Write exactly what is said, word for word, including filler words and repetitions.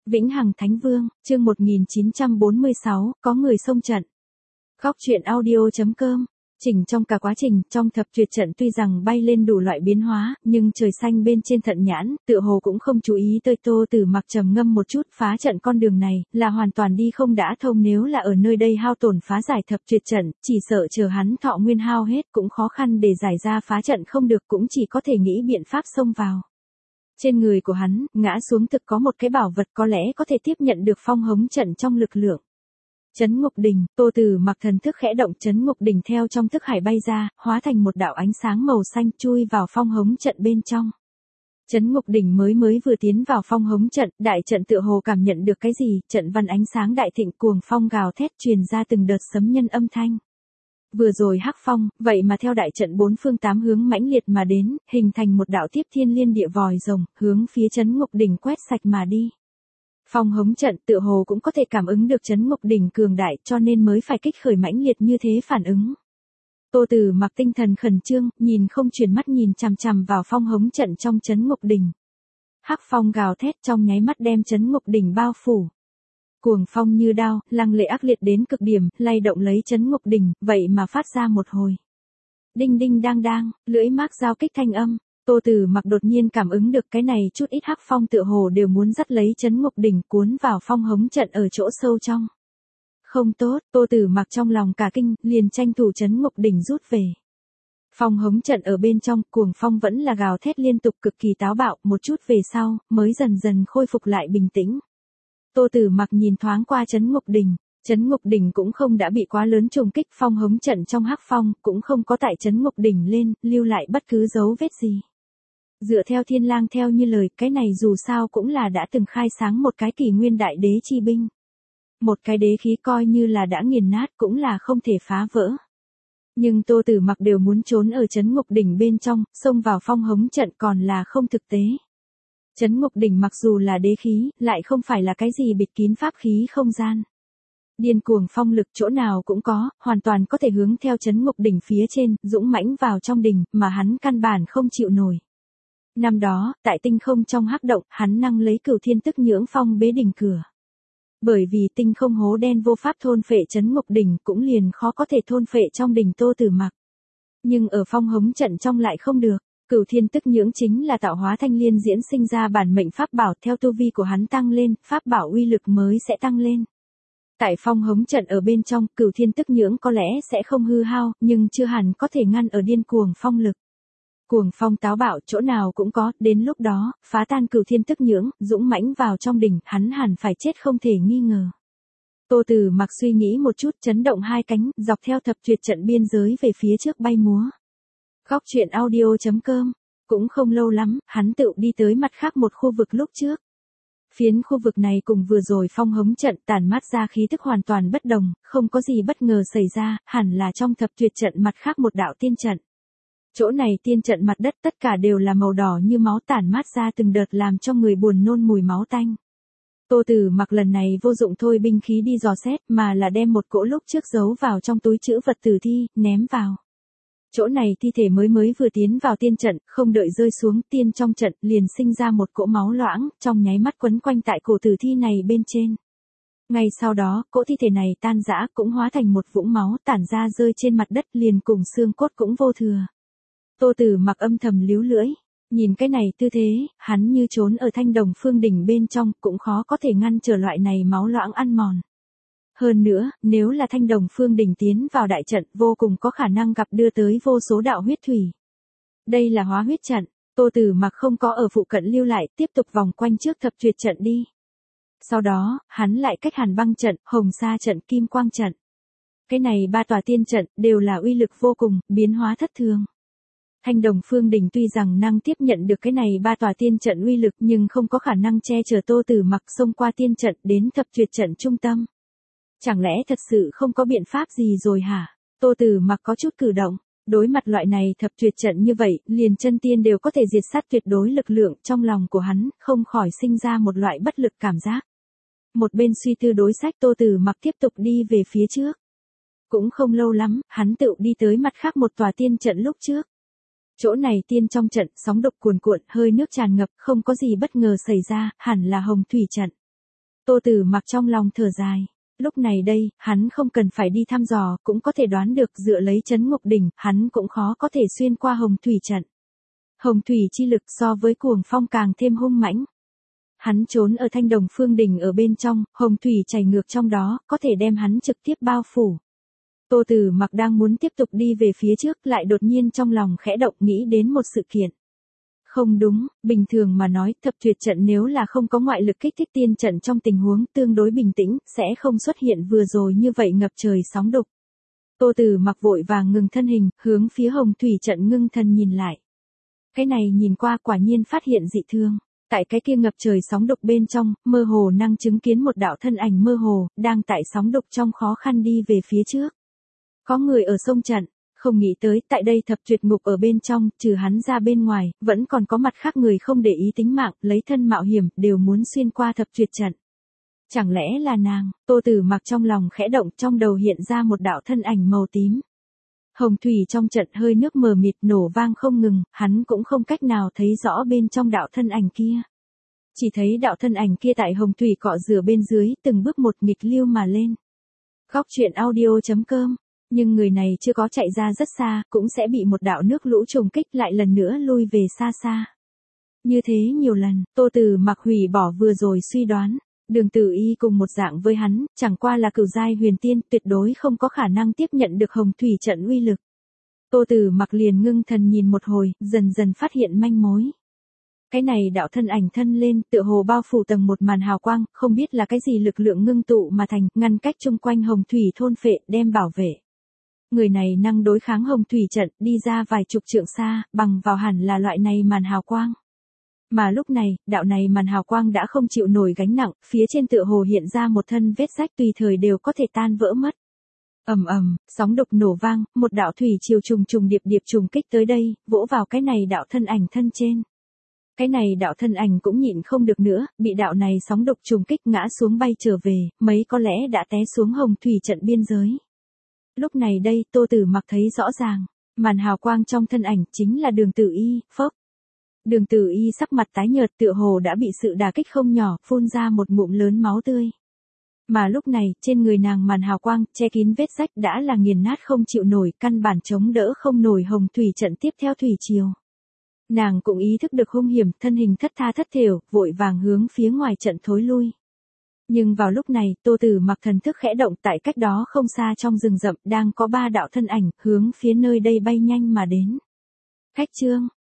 Vĩnh Hằng Thánh Vương, chương một nghìn chín trăm bốn mươi sáu, có người xông trận. Góc truyện audio chấm com. Chỉnh trong cả quá trình, trong thập tuyệt trận tuy rằng bay lên đủ loại biến hóa, nhưng trời xanh bên trên thận nhãn, tựa hồ cũng không chú ý tới Tô Tử Mặc trầm ngâm một chút, phá trận con đường này, là hoàn toàn đi không đã thông, nếu là ở nơi đây hao tổn phá giải thập tuyệt trận, chỉ sợ chờ hắn thọ nguyên hao hết cũng khó khăn để giải ra phá trận không được, cũng chỉ có thể nghĩ biện pháp xông vào. Trên người của hắn, ngã xuống thực có một cái bảo vật có lẽ có thể tiếp nhận được phong hống trận trong lực lượng. Chấn Ngục Đình, Tô Tử Mặc thần thức khẽ động, Chấn Ngục Đình theo trong thức hải bay ra, hóa thành một đạo ánh sáng màu xanh chui vào phong hống trận bên trong. Chấn Ngục Đình mới mới vừa tiến vào phong hống trận, đại trận tựa hồ cảm nhận được cái gì, trận văn ánh sáng đại thịnh, cuồng phong gào thét truyền ra từng đợt sấm nhân âm thanh. Vừa rồi hắc phong, vậy mà theo đại trận bốn phương tám hướng mãnh liệt mà đến, hình thành một đạo tiếp thiên liên địa vòi rồng, hướng phía Chấn Ngục Đình quét sạch mà đi. Phong hống trận tựa hồ cũng có thể cảm ứng được Chấn Ngục Đình cường đại, cho nên mới phải kích khởi mãnh liệt như thế phản ứng. Tô Tử Mặc tinh thần khẩn trương, nhìn không chuyển mắt nhìn chằm chằm vào phong hống trận trong Chấn Ngục Đình. Hắc phong gào thét trong nháy mắt đem Chấn Ngục Đình bao phủ. Cuồng phong như đao, lăng lệ ác liệt đến cực điểm, lay động lấy Chấn Ngục Đình, vậy mà phát ra một hồi. Đinh đinh đang đang, lưỡi mác giao kích thanh âm. Tô Tử Mặc đột nhiên cảm ứng được cái này chút ít hắc phong tựa hồ đều muốn dắt lấy Chấn Ngục Đình cuốn vào phong hống trận ở chỗ sâu trong. Không tốt, Tô Tử Mặc trong lòng cả kinh, liền tranh thủ Chấn Ngục Đình rút về. Phong hống trận ở bên trong, cuồng phong vẫn là gào thét liên tục cực kỳ táo bạo, một chút về sau, mới dần dần khôi phục lại bình tĩnh. Tô Tử Mặc nhìn thoáng qua Chấn Ngục Đình, Chấn Ngục Đình cũng không đã bị quá lớn trùng kích, phong hống trận trong hắc phong, cũng không có tại Chấn Ngục Đình lên, lưu lại bất cứ dấu vết gì. Dựa theo Thiên Lang theo như lời, cái này dù sao cũng là đã từng khai sáng một cái kỷ nguyên đại đế chi binh. Một cái đế khí coi như là đã nghiền nát cũng là không thể phá vỡ. Nhưng Tô Tử Mặc đều muốn trốn ở Chấn Ngục Đình bên trong, xông vào phong hống trận còn là không thực tế. Chấn Ngục Đình mặc dù là đế khí, lại không phải là cái gì bịt kín pháp khí không gian. Điên cuồng phong lực chỗ nào cũng có, hoàn toàn có thể hướng theo Chấn Ngục Đình phía trên, dũng mãnh vào trong đình, mà hắn căn bản không chịu nổi. Năm đó, tại tinh không trong hắc động, hắn năng lấy Cửu Thiên Tức Nhưỡng phong bế đỉnh cửa. Bởi vì tinh không hố đen vô pháp thôn phệ Chấn Ngục Đình, cũng liền khó có thể thôn phệ trong đình Tô Tử Mặc. Nhưng ở phong hống trận trong lại không được. Cửu Thiên Tức Nhưỡng chính là tạo hóa thanh liên diễn sinh ra bản mệnh pháp bảo, theo tu vi của hắn tăng lên, pháp bảo uy lực mới sẽ tăng lên. Tại phong hống trận ở bên trong, Cửu Thiên Tức Nhưỡng có lẽ sẽ không hư hao, nhưng chưa hẳn có thể ngăn ở điên cuồng phong lực. Cuồng phong táo bạo chỗ nào cũng có, đến lúc đó, phá tan Cửu Thiên Tức Nhưỡng, dũng mãnh vào trong đỉnh, hắn hẳn phải chết không thể nghi ngờ. Tô Tử Mặc suy nghĩ một chút, chấn động hai cánh, dọc theo thập tuyệt trận biên giới về phía trước bay múa. Góc truyện audio chấm com. Cũng không lâu lắm, hắn tự đi tới mặt khác một khu vực lúc trước. Phiến khu vực này cùng vừa rồi phong hống trận tản mát ra khí tức hoàn toàn bất đồng, không có gì bất ngờ xảy ra, hẳn là trong thập tuyệt trận mặt khác một đạo tiên trận. Chỗ này tiên trận mặt đất tất cả đều là màu đỏ như máu, tản mát ra từng đợt làm cho người buồn nôn mùi máu tanh. Tô Tử Mặc lần này vô dụng thôi binh khí đi dò xét, mà là đem một cỗ lúc trước giấu vào trong túi trữ vật tử thi, ném vào. Chỗ này thi thể mới mới vừa tiến vào tiên trận, không đợi rơi xuống, tiên trong trận liền sinh ra một cỗ máu loãng, trong nháy mắt quấn quanh tại cổ tử thi này bên trên. Ngay sau đó, cỗ thi thể này tan rã, cũng hóa thành một vũng máu tản ra rơi trên mặt đất, liền cùng xương cốt cũng vô thừa. Tô Tử Mặc âm thầm líu lưỡi, nhìn cái này tư thế, hắn như trốn ở Thanh Đồng Phương đỉnh bên trong, cũng khó có thể ngăn trở loại này máu loãng ăn mòn. Hơn nữa, nếu là Thanh Đồng Phương đỉnh tiến vào đại trận, vô cùng có khả năng gặp đưa tới vô số đạo huyết thủy. Đây là hóa huyết trận, Tô Tử Mặc không có ở phụ cận lưu lại, tiếp tục vòng quanh trước thập tuyệt trận đi. Sau đó, hắn lại cách Hàn Băng trận, Hồng Sa trận, Kim Quang trận. Cái này ba tòa tiên trận, đều là uy lực vô cùng, biến hóa thất thường. Thanh Đồng Phương đỉnh tuy rằng năng tiếp nhận được cái này ba tòa tiên trận uy lực, nhưng không có khả năng che chở Tô Tử Mặc xông qua tiên trận đến thập tuyệt trận trung tâm. Chẳng lẽ thật sự không có biện pháp gì rồi hả? Tô Tử Mặc có chút cử động, đối mặt loại này thập tuyệt trận như vậy, liền chân tiên đều có thể diệt sát tuyệt đối lực lượng, trong lòng của hắn không khỏi sinh ra một loại bất lực cảm giác. Một bên suy tư đối sách, Tô Tử Mặc tiếp tục đi về phía trước. Cũng không lâu lắm, hắn tự đi tới mặt khác một tòa tiên trận lúc trước. Chỗ này tiên trong trận, sóng độc cuồn cuộn, hơi nước tràn ngập, không có gì bất ngờ xảy ra, hẳn là Hồng Thủy trận. Tô Tử Mặc trong lòng thở dài. Lúc này đây, hắn không cần phải đi thăm dò, cũng có thể đoán được dựa lấy Trấn Ngục Đỉnh, hắn cũng khó có thể xuyên qua Hồng Thủy trận. Hồng Thủy chi lực so với Cuồng Phong càng thêm hung mãnh. Hắn trốn ở Thanh Đồng Phương Đỉnh ở bên trong, Hồng Thủy chảy ngược trong đó, có thể đem hắn trực tiếp bao phủ. Tô Tử Mặc đang muốn tiếp tục đi về phía trước, lại đột nhiên trong lòng khẽ động nghĩ đến một sự kiện. Không đúng, bình thường mà nói, thập tuyệt trận nếu là không có ngoại lực kích thích tiên trận trong tình huống tương đối bình tĩnh, sẽ không xuất hiện vừa rồi như vậy ngập trời sóng đục. Tô Tử Mặc vội vàng ngừng thân hình, hướng phía Hồng Thủy trận ngưng thần nhìn lại. Cái này nhìn qua quả nhiên phát hiện dị thương. Tại cái kia ngập trời sóng đục bên trong, mơ hồ năng chứng kiến một đạo thân ảnh mơ hồ, đang tại sóng đục trong khó khăn đi về phía trước. Có người ở sông trận. Không nghĩ tới, tại đây thập tuyệt ngục ở bên trong, trừ hắn ra bên ngoài, vẫn còn có mặt khác người không để ý tính mạng, lấy thân mạo hiểm, đều muốn xuyên qua thập tuyệt trận. Chẳng lẽ là nàng? Tô Tử Mặc trong lòng khẽ động, trong đầu hiện ra một đạo thân ảnh màu tím. Hồng Thủy trong trận hơi nước mờ mịt nổ vang không ngừng, hắn cũng không cách nào thấy rõ bên trong đạo thân ảnh kia. Chỉ thấy đạo thân ảnh kia tại Hồng Thủy cọ rửa bên dưới, từng bước một nghịch lưu mà lên. Góc truyện audio chấm com. Nhưng người này chưa có chạy ra rất xa, cũng sẽ bị một đạo nước lũ trùng kích lại lần nữa lui về xa xa. Như thế nhiều lần, Tô Tử Mặc hủy bỏ vừa rồi suy đoán. Đường Tử Y cùng một dạng với hắn, chẳng qua là cửu giai huyền tiên, tuyệt đối không có khả năng tiếp nhận được Hồng Thủy trận uy lực. Tô Tử Mặc liền ngưng thần nhìn một hồi, dần dần phát hiện manh mối. Cái này đạo thân ảnh thân lên, tựa hồ bao phủ tầng một màn hào quang, không biết là cái gì lực lượng ngưng tụ mà thành, ngăn cách chung quanh Hồng Thủy thôn phệ, đem bảo vệ. Người này năng đối kháng Hồng Thủy trận, đi ra vài chục trượng xa, bằng vào hẳn là loại này màn hào quang. Mà lúc này, đạo này màn hào quang đã không chịu nổi gánh nặng, phía trên tựa hồ hiện ra một thân vết rách tùy thời đều có thể tan vỡ mất. Ầm ầm, sóng đục nổ vang, một đạo thủy triều trùng trùng điệp điệp trùng kích tới đây, vỗ vào cái này đạo thân ảnh thân trên. Cái này đạo thân ảnh cũng nhịn không được nữa, bị đạo này sóng đục trùng kích ngã xuống bay trở về, mấy có lẽ đã té xuống Hồng Thủy trận biên giới. Lúc này đây, Tô Tử Mặc thấy rõ ràng, màn hào quang trong thân ảnh chính là Đường Tử Y, phốc. Đường Tử Y sắc mặt tái nhợt tựa hồ đã bị sự đả kích không nhỏ, phun ra một ngụm lớn máu tươi. Mà lúc này, trên người nàng màn hào quang, che kín vết rách đã là nghiền nát không chịu nổi, căn bản chống đỡ không nổi Hồng Thủy trận tiếp theo thủy triều. Nàng cũng ý thức được hung hiểm, thân hình thất tha thất thểu, vội vàng hướng phía ngoài trận thối lui. Nhưng vào lúc này, Tô Tử Mặc thần thức khẽ động tại cách đó không xa trong rừng rậm, đang có ba đạo thân ảnh, hướng phía nơi đây bay nhanh mà đến. Khách trương,